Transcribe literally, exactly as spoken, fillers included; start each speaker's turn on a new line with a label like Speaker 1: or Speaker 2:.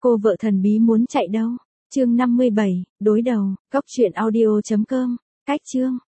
Speaker 1: Cô vợ thần bí muốn chạy đâu? Chương năm mươi bảy, đối đầu, cốc truyện audio chấm com, cách chương.